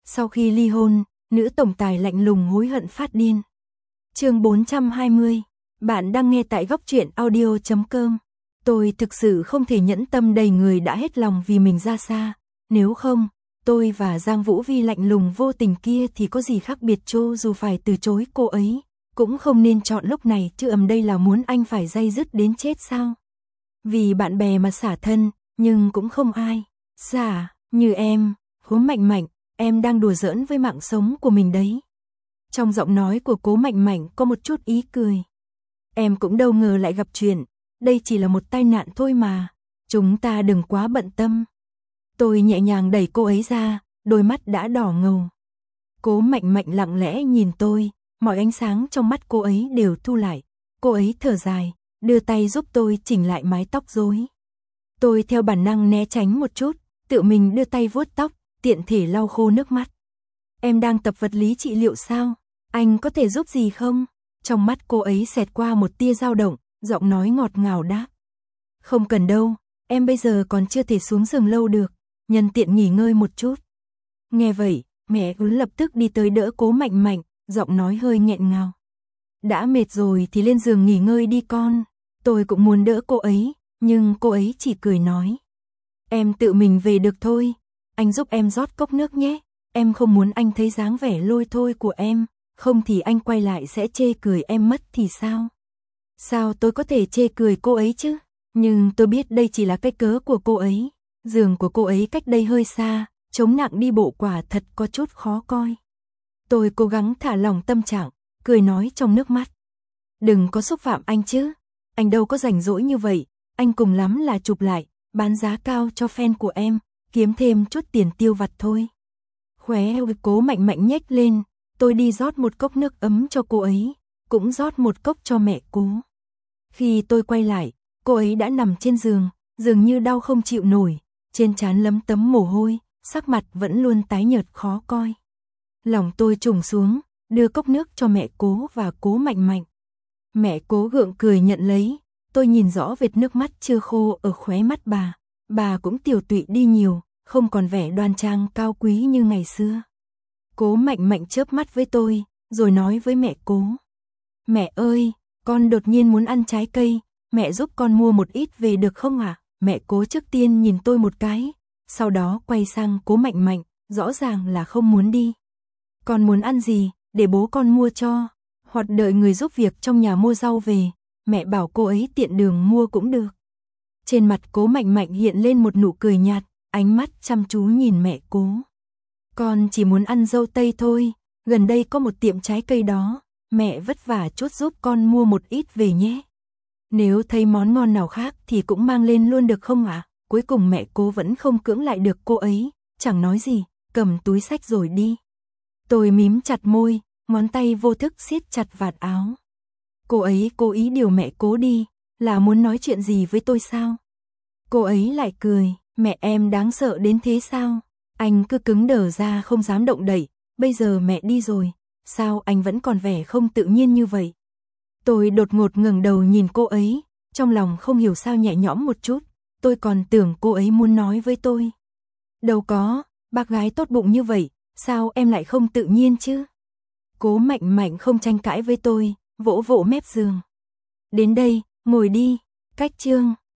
Sau khi ly hôn, nữ tổng tài lạnh lùng hối hận phát điên. Chương 420. Bạn đang nghe tại góc truyện audio.com. Tôi thực sự không thể nhẫn tâm đầy người đã hết lòng vì mình ra xa. Nếu không, tôi và Giang Vũ Vi lạnh lùng vô tình kia thì có gì khác biệt cho dù phải từ chối cô ấy. Cũng không nên chọn lúc này chứ đây là muốn anh phải day dứt đến chết sao? Vì bạn bè mà xả thân, nhưng cũng không ai xả như em. Cố Mạnh Mạnh, em đang đùa giỡn với mạng sống của mình đấy. Trong giọng nói của Cố Mạnh Mạnh có một chút ý cười. Em cũng đâu ngờ lại gặp chuyện, đây chỉ là một tai nạn thôi mà, chúng ta đừng quá bận tâm. Tôi nhẹ nhàng đẩy cô ấy ra, đôi mắt đã đỏ ngầu. Cố Mạnh Mạnh lặng lẽ nhìn tôi, mọi ánh sáng trong mắt cô ấy đều thu lại. Cô ấy thở dài, đưa tay giúp tôi chỉnh lại mái tóc rối. Tôi theo bản năng né tránh một chút, tự mình đưa tay vuốt tóc, tiện thể lau khô nước mắt. Em đang tập vật lý trị liệu sao? Anh có thể giúp gì không? Trong mắt cô ấy xẹt qua một tia dao động, giọng nói ngọt ngào đáp. Không cần đâu, em bây giờ còn chưa thể xuống giường lâu được, nhân tiện nghỉ ngơi một chút. Nghe vậy, mẹ lập tức đi tới đỡ Cố Mạnh Mạnh, giọng nói hơi nghẹn ngào. Đã mệt rồi thì lên giường nghỉ ngơi đi con. Tôi cũng muốn đỡ cô ấy, nhưng cô ấy chỉ cười nói. Em tự mình về được thôi, anh giúp em rót cốc nước nhé. Em không muốn anh thấy dáng vẻ lôi thôi của em, không thì anh quay lại sẽ chê cười em mất thì sao? Sao tôi có thể chê cười cô ấy chứ? Nhưng tôi biết đây chỉ là cái cớ của cô ấy. Giường của cô ấy cách đây hơi xa, chống nặng đi bộ quả thật có chút khó coi. Tôi cố gắng thả lỏng tâm trạng, cười nói trong nước mắt. Đừng có xúc phạm anh chứ, anh đâu có rảnh rỗi như vậy, anh cùng lắm là chụp lại, bán giá cao cho fan của em, kiếm thêm chút tiền tiêu vặt thôi. Khóe Cố Mạnh Mạnh nhếch lên, tôi đi rót một cốc nước ấm cho cô ấy, cũng rót một cốc cho mẹ Cố. Khi tôi quay lại, cô ấy đã nằm trên giường, dường như đau không chịu nổi, trên trán lấm tấm mồ hôi, sắc mặt vẫn luôn tái nhợt khó coi. Lòng tôi trùng xuống, đưa cốc nước cho mẹ Cố và Cố Mạnh Mạnh. Mẹ Cố gượng cười nhận lấy, tôi nhìn rõ vệt nước mắt chưa khô ở khóe mắt bà cũng tiều tụy đi nhiều, không còn vẻ đoan trang cao quý như ngày xưa. Cố Mạnh Mạnh chớp mắt với tôi, rồi nói với mẹ Cố. Mẹ ơi, con đột nhiên muốn ăn trái cây, mẹ giúp con mua một ít về được không ạ? Mẹ Cố trước tiên nhìn tôi một cái, sau đó quay sang Cố Mạnh Mạnh, rõ ràng là không muốn đi. Con muốn ăn gì, để bố con mua cho, hoặc đợi người giúp việc trong nhà mua rau về, mẹ bảo cô ấy tiện đường mua cũng được. Trên mặt Cố Mạnh Mạnh hiện lên một nụ cười nhạt, ánh mắt chăm chú nhìn mẹ Cố. Con chỉ muốn ăn dâu tây thôi, gần đây có một tiệm trái cây đó, mẹ vất vả chút giúp con mua một ít về nhé. Nếu thấy món ngon nào khác thì cũng mang lên luôn được không ạ? Cuối cùng mẹ Cố vẫn không cưỡng lại được cô ấy, chẳng nói gì, cầm túi xách rồi đi. Tôi mím chặt môi, ngón tay vô thức siết chặt vạt áo. Cô ấy cố ý điều mẹ Cố đi, là muốn nói chuyện gì với tôi sao? Cô ấy lại cười, mẹ em đáng sợ đến thế sao? Anh cứ cứng đờ ra không dám động đậy, bây giờ mẹ đi rồi, sao anh vẫn còn vẻ không tự nhiên như vậy? Tôi đột ngột ngẩng đầu nhìn cô ấy, trong lòng không hiểu sao nhẹ nhõm một chút, tôi còn tưởng cô ấy muốn nói với tôi. Đâu có, bác gái tốt bụng như vậy, sao em lại không tự nhiên chứ? Cố Mạnh Mạnh không tranh cãi với tôi, vỗ vỗ mép giường. Đến đây, ngồi đi, cách chương.